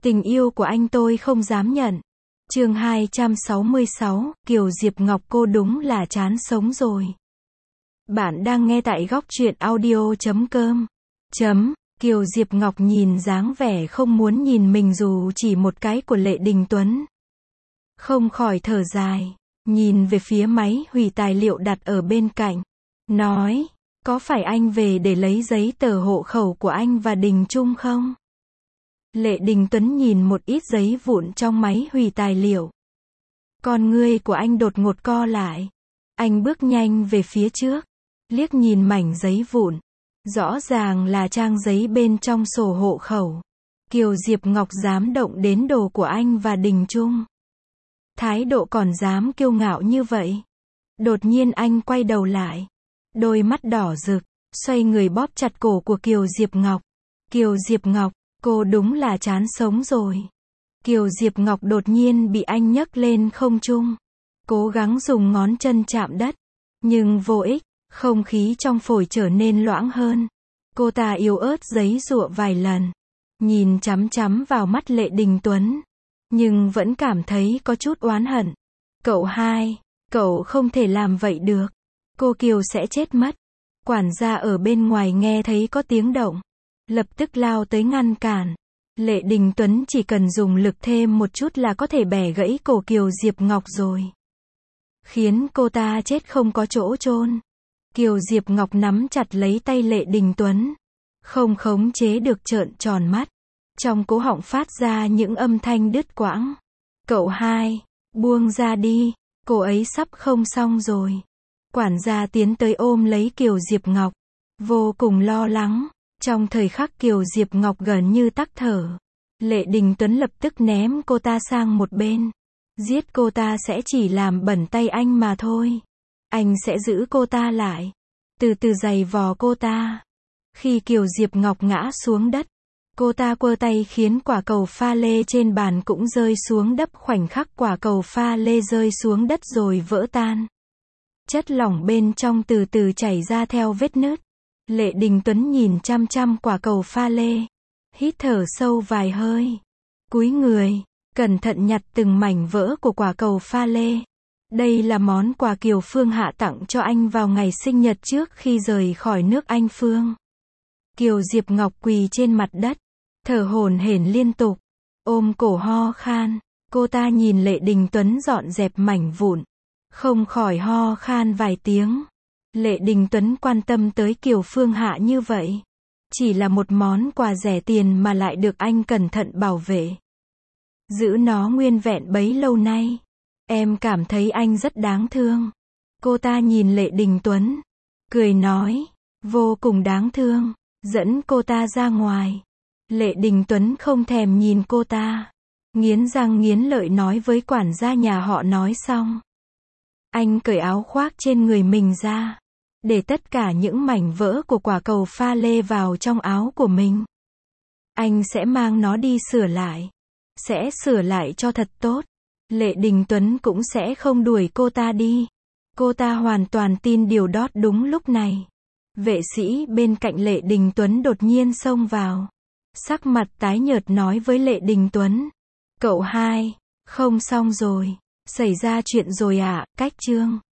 Tình yêu của anh tôi không dám nhận. Chương 266, Kiều Diệp Ngọc cô đúng là chán sống rồi. Bạn đang nghe tại góc truyện audio.com. Kiều Diệp Ngọc nhìn dáng vẻ không muốn nhìn mình dù chỉ một cái của Lệ Đình Tuấn. Không khỏi thở dài, nhìn về phía máy hủy tài liệu đặt ở bên cạnh. Nói, có phải anh về để lấy giấy tờ hộ khẩu của anh và Đình Trung không? Lệ Đình Tuấn nhìn một ít giấy vụn trong máy hủy tài liệu. Con ngươi của anh đột ngột co lại. Anh bước nhanh về phía trước, liếc nhìn mảnh giấy vụn. Rõ ràng là trang giấy bên trong sổ hộ khẩu. Kiều Diệp Ngọc dám động đến đồ của anh và Đình Trung. Thái độ còn dám kiêu ngạo như vậy. Đột nhiên anh quay đầu lại. Đôi mắt đỏ rực, xoay người bóp chặt cổ của Kiều Diệp Ngọc. Kiều Diệp Ngọc, cô đúng là chán sống rồi. Kiều Diệp Ngọc đột nhiên bị anh nhấc lên không trung. Cố gắng dùng ngón chân chạm đất. Nhưng vô ích, không khí trong phổi trở nên loãng hơn. Cô ta yếu ớt giãy giụa vài lần. Nhìn chằm chằm vào mắt Lệ Đình Tuấn. Nhưng vẫn cảm thấy có chút oán hận. Cậu hai, cậu không thể làm vậy được. Cô Kiều sẽ chết mất. Quản gia ở bên ngoài nghe thấy có tiếng động. Lập tức lao tới ngăn cản. Lệ Đình Tuấn chỉ cần dùng lực thêm một chút là có thể bẻ gãy cổ Kiều Diệp Ngọc rồi. Khiến cô ta chết không có chỗ chôn. Kiều Diệp Ngọc nắm chặt lấy tay Lệ Đình Tuấn. Không khống chế được trợn tròn mắt. Trong cổ họng phát ra những âm thanh đứt quãng. Cậu hai, buông ra đi, cô ấy sắp không xong rồi. Quản gia tiến tới ôm lấy Kiều Diệp Ngọc. Vô cùng lo lắng. Trong thời khắc Kiều Diệp Ngọc gần như tắc thở. Lệ Đình Tuấn lập tức ném cô ta sang một bên. Giết cô ta sẽ chỉ làm bẩn tay anh mà thôi. Anh sẽ giữ cô ta lại. Từ từ giày vò cô ta. Khi Kiều Diệp Ngọc ngã xuống đất, cô ta quơ tay khiến quả cầu pha lê trên bàn cũng rơi xuống đất. Khoảnh khắc quả cầu pha lê rơi xuống đất rồi vỡ tan. Chất lỏng bên trong từ từ chảy ra theo vết nứt. Lệ Đình Tuấn nhìn chăm chăm quả cầu pha lê. Hít thở sâu vài hơi. Cúi người, cẩn thận nhặt từng mảnh vỡ của quả cầu pha lê. Đây là món quà Kiều Phương Hạ tặng cho anh vào ngày sinh nhật trước khi rời khỏi nước Anh Phương. Kiều Diệp Ngọc quỳ trên mặt đất, thở hổn hển liên tục, ôm cổ ho khan. Cô ta nhìn Lệ Đình Tuấn dọn dẹp mảnh vụn, không khỏi ho khan vài tiếng. Lệ Đình Tuấn quan tâm tới Kiều Phương Hạ như vậy. Chỉ là một món quà rẻ tiền mà lại được anh cẩn thận bảo vệ. Giữ nó nguyên vẹn bấy lâu nay. Em cảm thấy anh rất đáng thương. Cô ta nhìn Lệ Đình Tuấn, cười nói, vô cùng đáng thương, dẫn cô ta ra ngoài. Lệ Đình Tuấn không thèm nhìn cô ta. Nghiến răng nghiến lợi nói với quản gia nhà họ. Nói xong, anh cởi áo khoác trên người mình ra. Để tất cả những mảnh vỡ của quả cầu pha lê vào trong áo của mình. Anh sẽ mang nó đi sửa lại. Sẽ sửa lại cho thật tốt. Lệ Đình Tuấn cũng sẽ không đuổi cô ta đi. Cô ta hoàn toàn tin điều đó. Đúng lúc này, vệ sĩ bên cạnh Lệ Đình Tuấn đột nhiên xông vào. Sắc mặt tái nhợt nói với Lệ Đình Tuấn. Cậu hai, không xong rồi. Xảy ra chuyện rồi ạ. Cách chương